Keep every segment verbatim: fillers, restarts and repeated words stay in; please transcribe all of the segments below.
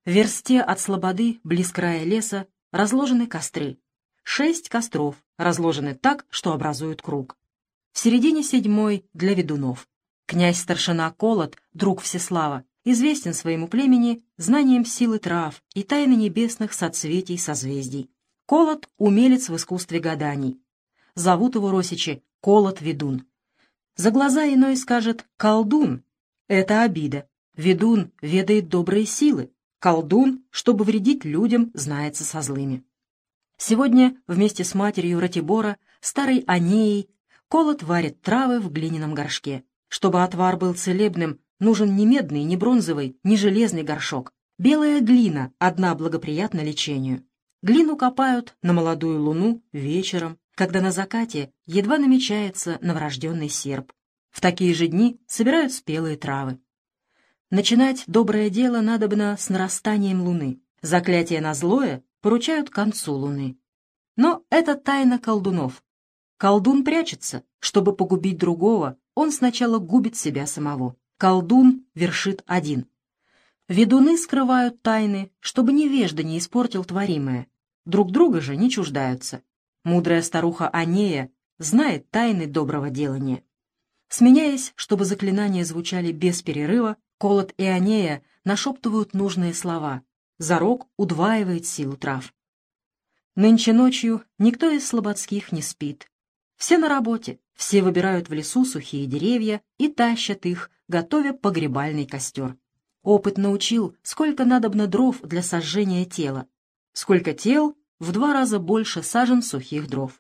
В версте от слободы, близ края леса, разложены костры. Шесть костров разложены так, что образуют круг. В середине седьмой для ведунов. Князь-старшина Колот, друг Всеслава, известен своему племени знанием силы трав и тайны небесных соцветий созвездий. Колот — умелец в искусстве гаданий. Зовут его росичи Колот-ведун. За глаза иной скажет «колдун». Это обида. Ведун ведает добрые силы. Колдун, чтобы вредить людям, знается со злыми. Сегодня вместе с матерью Ратибора, старой Анеей, Колот варит травы в глиняном горшке. Чтобы отвар был целебным, нужен не медный, не бронзовый, не железный горшок. Белая глина одна благоприятна лечению. Глину копают на молодую луну вечером, когда на закате едва намечается новорожденный серп. В такие же дни собирают спелые травы. Начинать доброе дело надобно с нарастанием луны. Заклятие на злое поручают к концу луны. Но это тайна колдунов. Колдун прячется. Чтобы погубить другого, он сначала губит себя самого. Колдун вершит один. Ведуны скрывают тайны, чтобы невежда не испортил творимое. Друг друга же не чуждаются. Мудрая старуха Анея знает тайны доброго делания. Сменяясь, чтобы заклинания звучали без перерыва, Колот и Анея нашептывают нужные слова. Зарок удваивает силу трав. Нынче ночью никто из слободских не спит. Все на работе, все выбирают в лесу сухие деревья и тащат их, готовя погребальный костер. Опыт научил, сколько надобно дров для сожжения тела. Сколько тел, в два раза больше сажен сухих дров.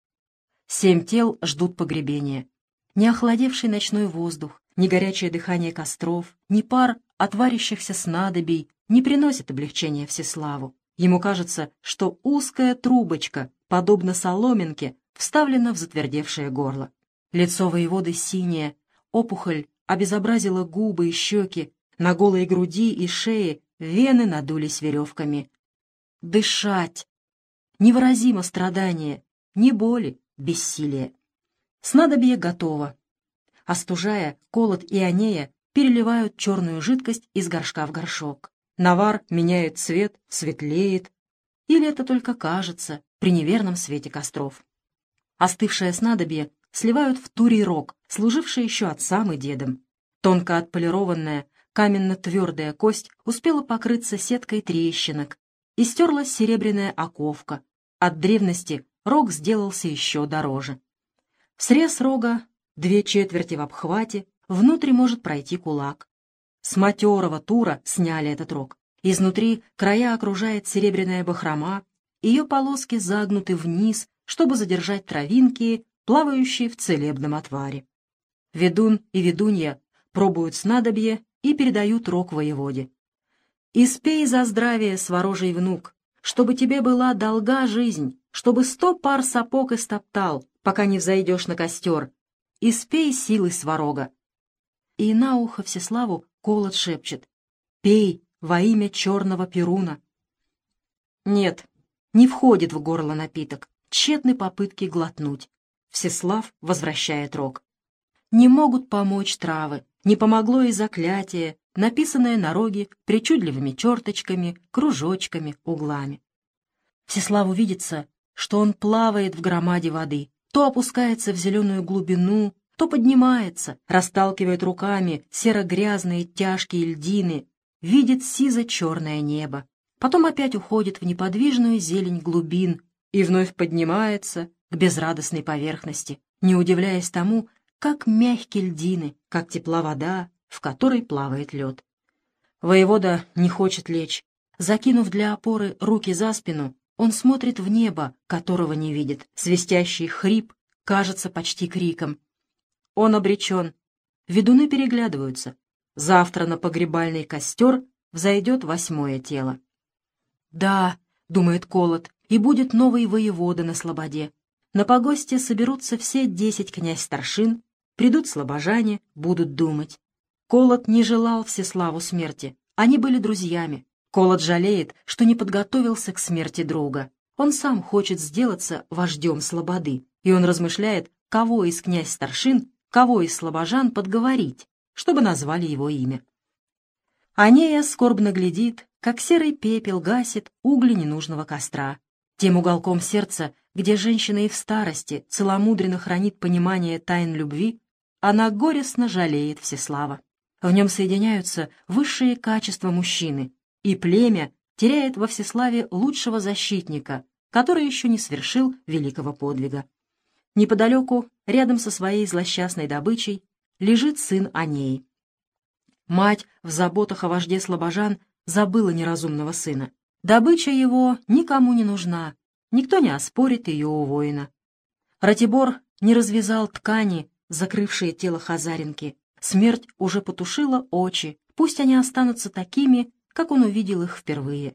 Семь тел ждут погребения. Ни охладевший ночной воздух, ни горячее дыхание костров, ни пар от варящихся снадобий не приносит облегчения Всеславу. Ему кажется, что узкая трубочка, подобно соломинке, вставлена в затвердевшее горло. Лицо воеводы синее, опухоль обезобразила губы и щеки, на голой груди и шее вены надулись веревками. Дышать! Невыразимо страдание, ни боли, бессилие. Снадобье готово. Остужая, Колот и Анея переливают черную жидкость из горшка в горшок. Навар меняет цвет, светлеет. Или это только кажется при неверном свете костров. Остывшее снадобье сливают в турий рог, служивший еще отцам и дедам. Тонко отполированная, каменно-твердая кость успела покрыться сеткой трещинок, и стерлась серебряная оковка. От древности рог сделался еще дороже. Срез рога, две четверти в обхвате, внутрь может пройти кулак. С матерого тура сняли этот рог. Изнутри края окружает серебряная бахрома, ее полоски загнуты вниз, чтобы задержать травинки, плавающие в целебном отваре. Ведун и ведунья пробуют снадобье и передают рог воеводе. «Испей за здравие, сворожий внук, чтобы тебе была долга жизнь, чтобы сто пар сапог истоптал, пока не взойдешь на костер. Испей силы сварога». И на ухо Всеславу Колот шепчет: «Пей во имя черного Перуна». Нет, не входит в горло напиток, тщетны попытки глотнуть. Всеслав возвращает рог. Не могут помочь травы, не помогло и заклятие, написанное на роге причудливыми черточками, кружочками, углами. Всеславу видится, что он плавает в громаде воды, то опускается в зеленую глубину, то поднимается, расталкивает руками серо-грязные тяжкие льдины, видит сизо-черное небо, потом опять уходит в неподвижную зелень глубин и вновь поднимается к безрадостной поверхности, не удивляясь тому, как мягкие льдины, как тепла вода, в которой плавает лед. Воевода не хочет лечь. Закинув для опоры руки за спину, он смотрит в небо, которого не видит. Свистящий хрип кажется почти криком. Он обречен. Ведуны переглядываются. Завтра на погребальный костер взойдет восьмое тело. «Да», — думает Колот, — «и будет новый воевода на слободе. На погосте соберутся все десять князь-старшин, придут слобожане, будут думать». Колот не желал Всеславу смерти, они были друзьями. Колот жалеет, что не подготовился к смерти друга. Он сам хочет сделаться вождем слободы, и он размышляет, кого из князь-старшин, кого из слобожан подговорить, чтобы назвали его имя. Анея скорбно глядит, как серый пепел гасит угли ненужного костра. Тем уголком сердца, где женщина и в старости целомудренно хранит понимание тайн любви, она горестно жалеет Всеслава. В нем соединяются высшие качества мужчины, и племя теряет во Всеславе лучшего защитника, который еще не совершил великого подвига. Неподалеку, рядом со своей злосчастной добычей, лежит сын Онеи. Мать в заботах о вожде слабожан забыла неразумного сына. Добыча его никому не нужна, никто не оспорит ее у воина. Ратибор не развязал ткани, закрывшие тело хазаринки. Смерть уже потушила очи, пусть они останутся такими, как он увидел их впервые.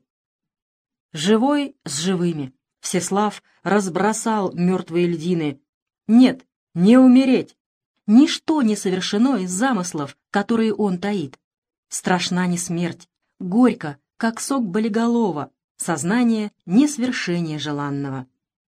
Живой с живыми. Всеслав разбросал мертвые льдины. Нет, не умереть. Ничто не совершено из замыслов, которые он таит. Страшна не смерть, горько, как сок болиголова, сознание несвершения желанного.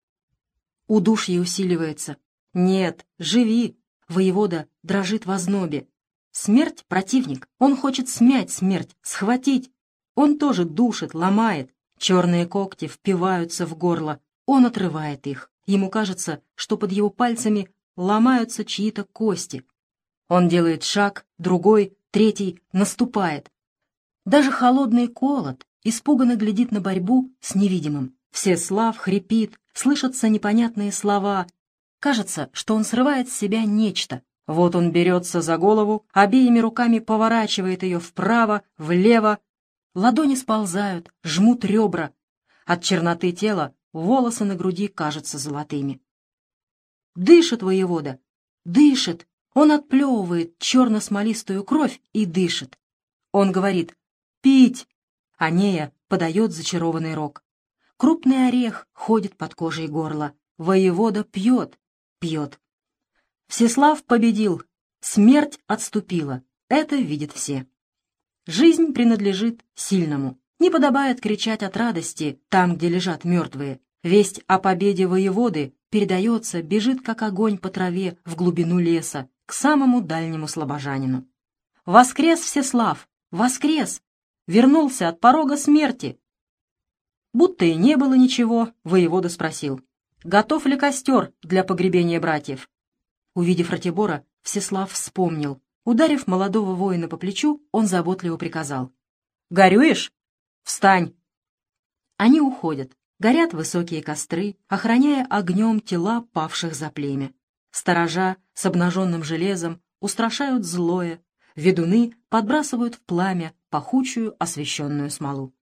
Удушье усиливается. Нет, живи. Воевода дрожит в ознобе. Смерть — противник. Он хочет смять смерть, схватить. Он тоже душит, ломает. Черные когти впиваются в горло. Он отрывает их. Ему кажется, что под его пальцами ломаются чьи-то кости. Он делает шаг, другой, третий, наступает. Даже холодный колод испуганно глядит на борьбу с невидимым. Всеслав хрипит, слышатся непонятные слова. Кажется, что он срывает с себя нечто. Вот он берется за голову, обеими руками поворачивает ее вправо, влево. Ладони сползают, жмут ребра. От черноты тела волосы на груди кажутся золотыми. Дышит воевода, дышит. Он отплевывает черно-смолистую кровь и дышит. Он говорит «Пить!». Онея подает зачарованный рог. Крупный орех ходит под кожей горла. Воевода пьет, пьет. Всеслав победил, смерть отступила. Это видят все. Жизнь принадлежит сильному. Не подобает кричать от радости там, где лежат мертвые. Весть о победе воеводы передается, бежит, как огонь по траве, в глубину леса, к самому дальнему слабожанину. Воскрес Всеслав! Воскрес! Вернулся от порога смерти! Будто и не было ничего, воевода спросил: готов ли костер для погребения братьев? Увидев Ратибора, Всеслав вспомнил. Ударив молодого воина по плечу, он заботливо приказал: «Горюешь? Встань!» Они уходят. Горят высокие костры, охраняя огнем тела павших за племя. Сторожа с обнаженным железом устрашают злое. Ведуны подбрасывают в пламя пахучую освещенную смолу.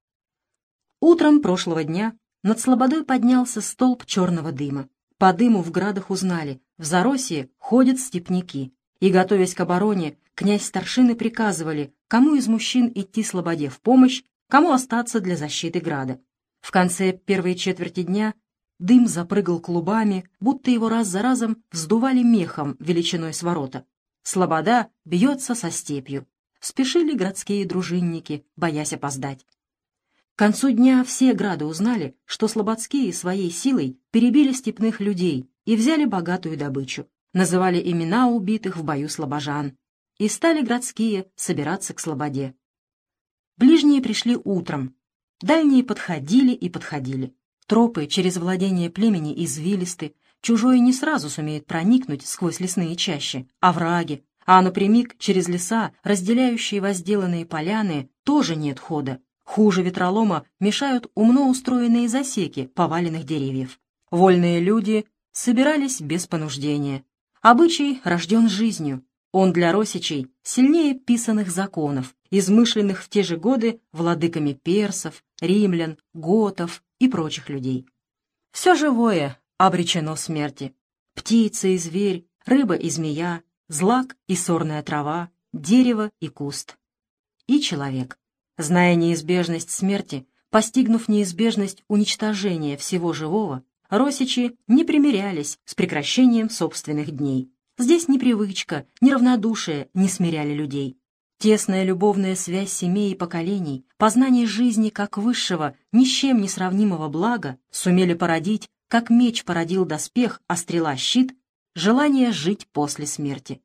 Утром прошлого дня над слободой поднялся столб черного дыма. По дыму в градах узнали: в Заросье ходят степняки. И, готовясь к обороне, князь-старшины приказывали, кому из мужчин идти слободе в помощь, кому остаться для защиты града. В конце первой четверти дня дым запрыгал клубами, будто его раз за разом вздували мехом величиной с ворота. Слобода бьется со степью. Спешили городские дружинники, боясь опоздать. К концу дня все грады узнали, что слободские своей силой перебили степных людей и взяли богатую добычу. Называли имена убитых в бою слобожан. И стали городские собираться к слободе. Ближние пришли утром. Дальние подходили и подходили. Тропы через владение племени извилисты. Чужой не сразу сумеет проникнуть сквозь лесные чащи, овраги, а напрямик через леса, разделяющие возделанные поляны, тоже нет хода. Хуже ветролома мешают умно устроенные засеки поваленных деревьев. Вольные люди собирались без понуждения. Обычай рожден жизнью. Он для росичей сильнее писанных законов, измышленных в те же годы владыками персов, римлян, готов и прочих людей. Все живое обречено смерти. Птица и зверь, рыба и змея, злак и сорная трава, дерево и куст. И человек. Зная неизбежность смерти, постигнув неизбежность уничтожения всего живого, росичи не примирялись с прекращением собственных дней. Здесь ни привычка, ни равнодушие не смиряли людей. Тесная любовная связь семей и поколений, познание жизни как высшего, ни с чем не сравнимого блага сумели породить, как меч породил доспех, а стрела — щит, желание жить после смерти.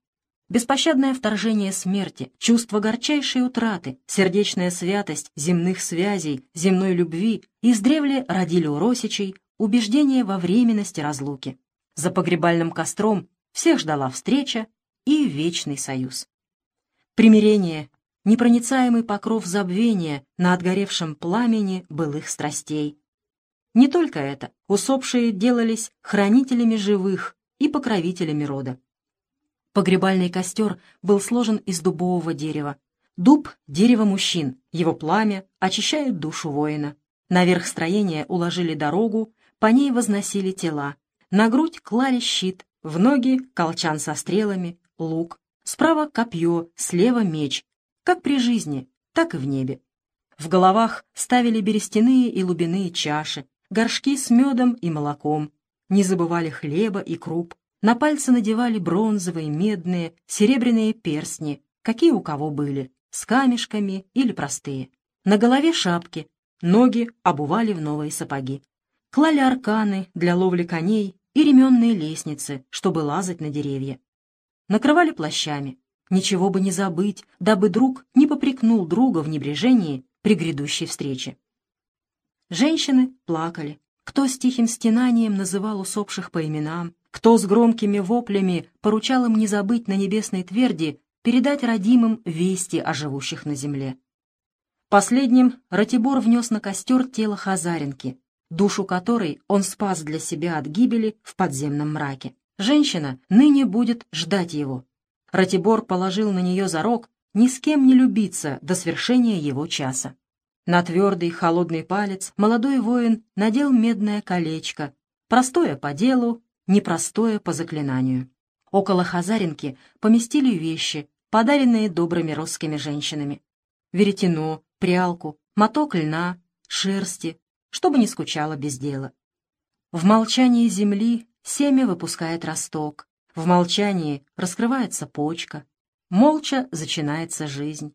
беспощадное вторжение смерти, чувство горчайшей утраты, сердечная святость земных связей, земной любви издревле родили у Росичей убеждение во временности разлуки. За погребальным костром всех ждала встреча и вечный союз. Примирение, непроницаемый покров забвения на отгоревшем пламени былых страстей. Не только это, усопшие делались хранителями живых и покровителями рода. Погребальный костер был сложен из дубового дерева. Дуб — дерево мужчин, его пламя очищает душу воина. Наверх строения уложили дорогу, по ней возносили тела. На грудь клали щит, в ноги — колчан со стрелами, лук. Справа — копье, слева — меч, как при жизни, так и в небе. В головах ставили берестяные и лубяные чаши, горшки с медом и молоком. Не забывали хлеба и круп. На пальцы надевали бронзовые, медные, серебряные перстни, какие у кого были, с камешками или простые. На голове шапки, ноги обували в новые сапоги. Клали арканы для ловли коней и ременные лестницы, чтобы лазать на деревья. Накрывали плащами. Ничего бы не забыть, дабы друг не попрекнул друга в небрежении при грядущей встрече. Женщины плакали. Кто с тихим стенанием называл усопших по именам, кто с громкими воплями поручал им не забыть на небесной тверди передать родимым вести о живущих на земле. Последним Ратибор внес на костер тело Хазаренки, душу которой он спас для себя от гибели в подземном мраке. Женщина ныне будет ждать его. Ратибор положил на нее зарок ни с кем не любиться до свершения его часа. На твердый холодный палец молодой воин надел медное колечко, простое по делу, непростое по заклинанию. Около Хазаренки поместили вещи, подаренные добрыми росскими женщинами. Веретено, прялку, моток льна, шерсти, чтобы не скучала без дела. В молчании земли семя выпускает росток, в молчании раскрывается почка, молча зачинается жизнь.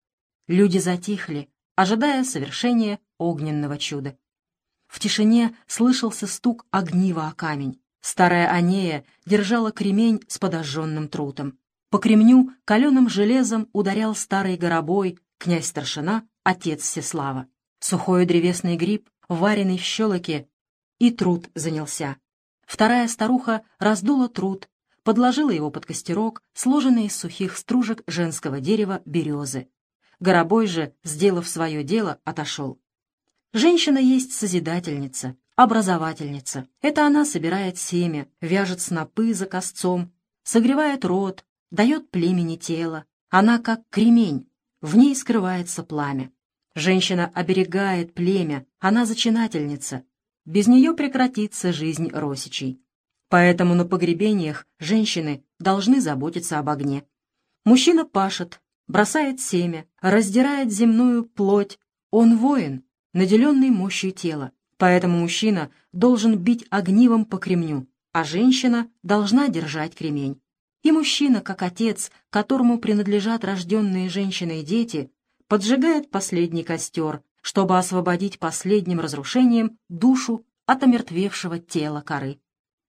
Люди затихли, ожидая совершения огненного чуда. В тишине слышался стук огнива о камень. Старая Анея держала кремень с подожженным трутом. По кремню каленым железом ударял старый горобой, князь-старшина, отец Всеслава. Сухой древесный гриб, вареный в щелоке, и трут занялся. Вторая старуха раздула трут, подложила его под костерок, сложенный из сухих стружек женского дерева березы. Горобой же, сделав свое дело, отошел. Женщина есть созидательница, образовательница. Это она собирает семя, вяжет снопы за косцом, согревает род, дает племени тело. Она как кремень, в ней скрывается пламя. Женщина оберегает племя, она зачинательница. Без нее прекратится жизнь Росичей. Поэтому на погребениях женщины должны заботиться об огне. Мужчина пашет, бросает семя, раздирает земную плоть. Он воин, наделенный мощью тела. Поэтому мужчина должен бить огнивом по кремню, а женщина должна держать кремень. И мужчина, как отец, которому принадлежат рожденные женщиной дети, поджигает последний костер, чтобы освободить последним разрушением душу от омертвевшего тела коры.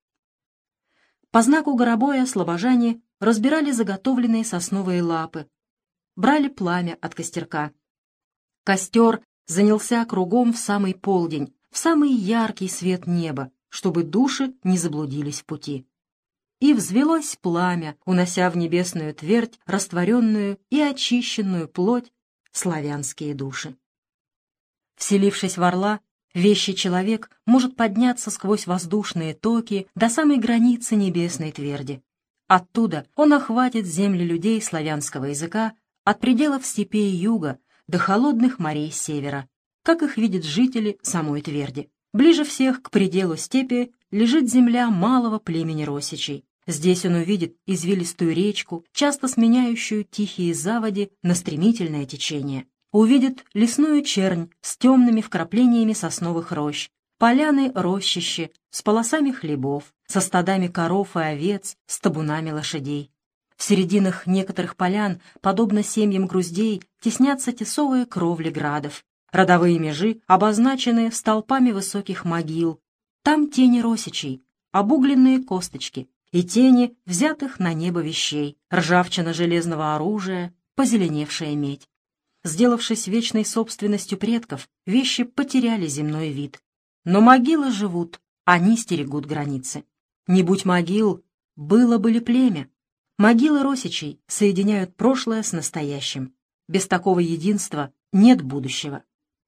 По знаку горобоя слобожане разбирали заготовленные сосновые лапы, брали пламя от костерка. Костер занялся кругом в самый полдень, в самый яркий свет неба, чтобы души не заблудились в пути. И взвелось пламя, унося в небесную твердь растворенную и очищенную плоть славянские души. Вселившись в орла, вещий человек может подняться сквозь воздушные токи до самой границы небесной тверди. Оттуда он охватит земли людей славянского языка от пределов степей юга до холодных морей севера, как их видят жители самой тверди. Ближе всех к пределу степи лежит земля малого племени Росичей. Здесь он увидит извилистую речку, часто сменяющую тихие заводи на стремительное течение. Увидит лесную чернь с темными вкраплениями сосновых рощ, поляны рощище с полосами хлебов, со стадами коров и овец, с табунами лошадей. В серединах некоторых полян, подобно семьям груздей, теснятся тесовые кровли градов. Родовые межи обозначены столпами высоких могил. Там тени Росичей, обугленные косточки, и тени взятых на небо вещей, ржавчина железного оружия, позеленевшая медь. Сделавшись вечной собственностью предков, вещи потеряли земной вид. Но могилы живут, они стерегут границы. Не будь могил, было бы ли племя? Могилы росичей соединяют прошлое с настоящим. Без такого единства нет будущего.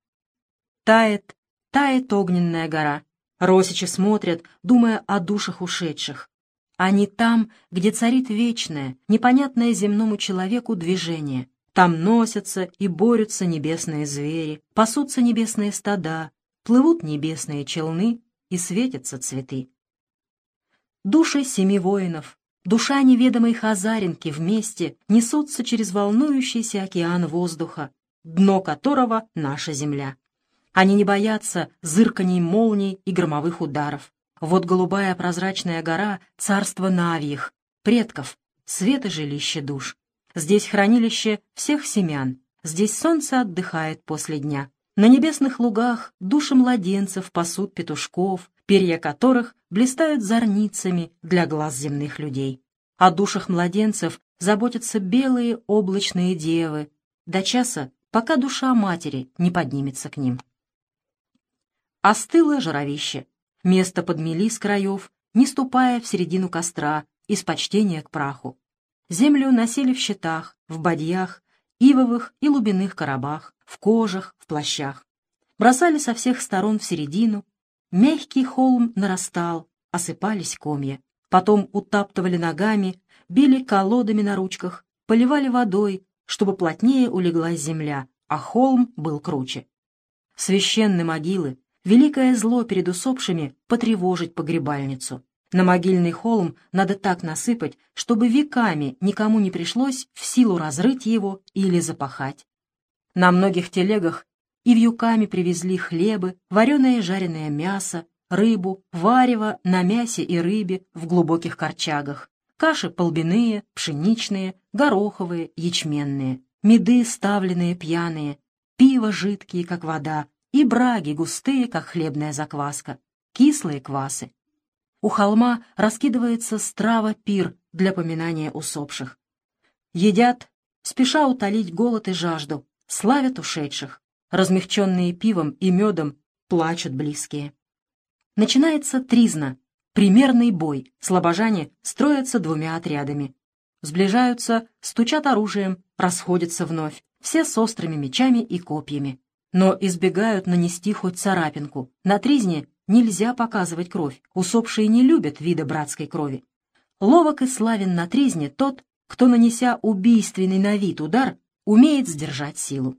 Тает, тает огненная гора. Росичи смотрят, думая о душах ушедших. Они там, где царит вечное, непонятное земному человеку движение. Там носятся и борются небесные звери, пасутся небесные стада, плывут небесные челны и светятся цветы. Души семи воинов, душа неведомой хазаринки вместе несутся через волнующийся океан воздуха, дно которого — наша земля. Они не боятся зырканий молний и громовых ударов. Вот голубая прозрачная гора — царство Навьих, предков, свет и жилище душ. Здесь хранилище всех семян, здесь солнце отдыхает после дня. На небесных лугах души младенцев пасут петушков, перья которых блистают зорницами для глаз земных людей. О душах младенцев заботятся белые облачные девы до часа, пока душа матери не поднимется к ним. Остыло жировище. Место подмели с краев, не ступая в середину костра, из почтения к праху. Землю носили в щитах, в бадьях, ивовых и лубяных коробах, в кожах, в плащах. Бросали со всех сторон в середину. Мягкий холм нарастал, осыпались комья. Потом утаптывали ногами, били колодами на ручках, поливали водой, чтобы плотнее улеглась земля, а холм был круче. Священны могилы, великое зло перед усопшими потревожить погребальницу. На могильный холм надо так насыпать, чтобы веками никому не пришлось в силу разрыть его или запахать. На многих телегах и вьюками привезли хлебы, вареное и жареное мясо, рыбу, варево на мясе и рыбе в глубоких корчагах, каши полбяные, пшеничные, гороховые, ячменные, меды ставленные пьяные, пиво жидкие, как вода, и браги густые, как хлебная закваска, кислые квасы. У холма раскидывается страва-пир для поминания усопших. Едят, спеша утолить голод и жажду, славят ушедших. Размягченные пивом и медом плачут близкие. Начинается тризна, примерный бой. Слабожане строятся двумя отрядами. Сближаются, стучат оружием, расходятся вновь, все с острыми мечами и копьями. Но избегают нанести хоть царапинку. На тризне нельзя показывать кровь, усопшие не любят вида братской крови. Ловок и славен на тризне тот, кто, нанеся убийственный на вид удар, умеет сдержать силу.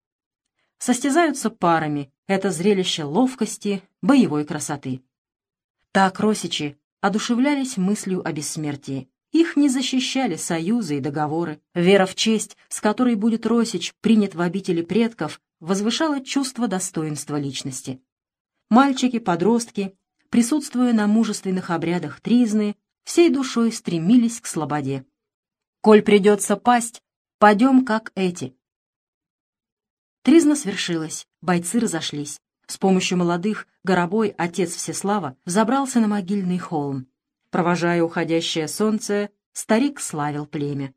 Состязаются парами, это зрелище ловкости, боевой красоты. Так росичи одушевлялись мыслью о бессмертии. Их не защищали союзы и договоры. Вера в честь, с которой будет росич принят в обители предков, возвышала чувство достоинства личности. Мальчики-подростки, присутствуя на мужественных обрядах тризны, всей душой стремились к слободе. «Коль придется пасть, падем, как эти». Тризна свершилась, бойцы разошлись. С помощью молодых Горобой, отец Всеслава, взобрался на могильный холм. Провожая уходящее солнце, старик славил племя.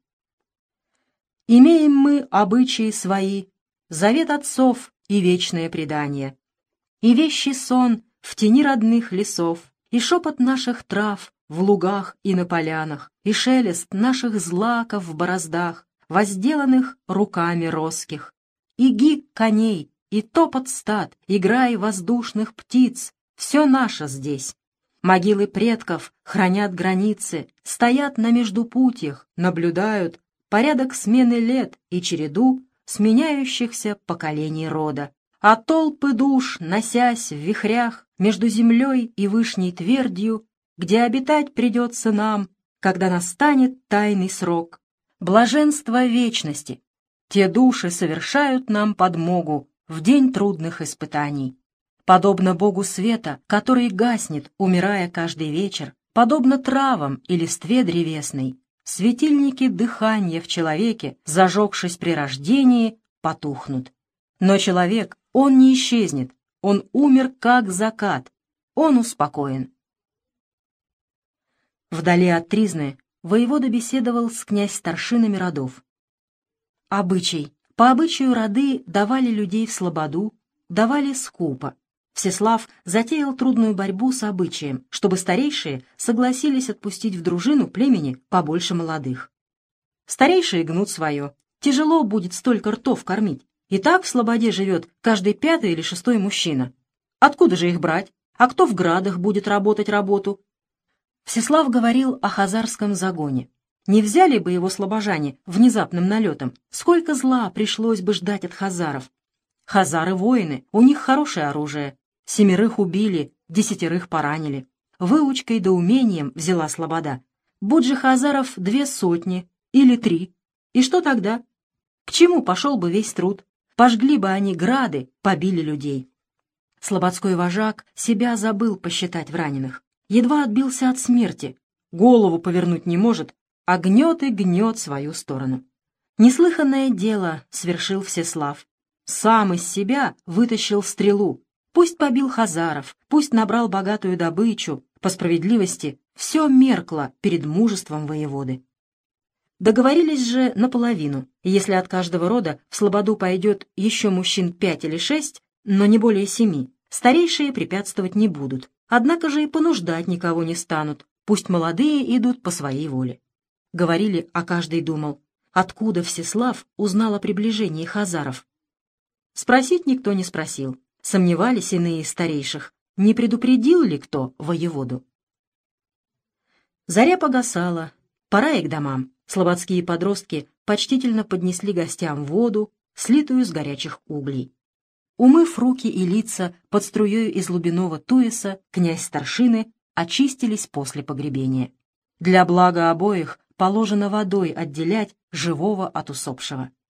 «Имеем мы обычаи свои, завет отцов и вечное предание, и вещий сон в тени родных лесов, и шепот наших трав в лугах и на полянах, и шелест наших злаков в бороздах, возделанных руками роских, и гик коней, и топот стад, и грай воздушных птиц, все наше здесь. Могилы предков хранят границы, стоят на междупутьях, наблюдают порядок смены лет и череду сменяющихся поколений рода. А толпы душ, носясь в вихрях между землей и вышней твердью, где обитать придется нам, когда настанет тайный срок. Блаженство вечности. Те души совершают нам подмогу в день трудных испытаний. Подобно Богу света, который гаснет, умирая каждый вечер, подобно травам и листве древесной, светильники дыхания в человеке, зажегшись при рождении, потухнут. Но человек, он не исчезнет, он умер как закат, он успокоен. Вдали от Тризны воевода беседовал с князь-старшинами родов. Обычай. По обычаю роды давали людей в слободу, давали скупо. Всеслав затеял трудную борьбу с обычаем, чтобы старейшие согласились отпустить в дружину племени побольше молодых. Старейшие гнут свое. Тяжело будет столько ртов кормить. И так в слободе живет каждый пятый или шестой мужчина. Откуда же их брать? А кто в градах будет работать работу? Всеслав говорил о хазарском загоне. Не взяли бы его слобожане внезапным налетом, сколько зла пришлось бы ждать от хазаров. Хазары воины, у них хорошее оружие. Семерых убили, десятерых поранили. Выучкой да умением взяла слобода. Будь же хазаров две сотни или три. И что тогда? К чему пошел бы весь труд? Пожгли бы они грады, побили людей. Слободской вожак себя забыл посчитать в раненых. Едва отбился от смерти. Голову повернуть не может, а гнет и гнет свою сторону. Неслыханное дело свершил Всеслав. Сам из себя вытащил стрелу. Пусть побил хазаров, пусть набрал богатую добычу. По справедливости все меркло перед мужеством воеводы. Договорились же наполовину. Если от каждого рода в слободу пойдет еще мужчин пять или шесть, но не более семи, старейшие препятствовать не будут. Однако же и понуждать никого не станут. Пусть молодые идут по своей воле. Говорили, а каждый думал, откуда Всеслав узнал о приближении хазаров. Спросить никто не спросил. Сомневались иные из старейших, не предупредил ли кто воеводу. Заря погасала, пора и к домам. Слободские подростки почтительно поднесли гостям воду, слитую с горячих углей. Умыв руки и лица под струей из лубиного туеса, князь-старшины очистились после погребения. Для блага обоих положено водой отделять живого от усопшего.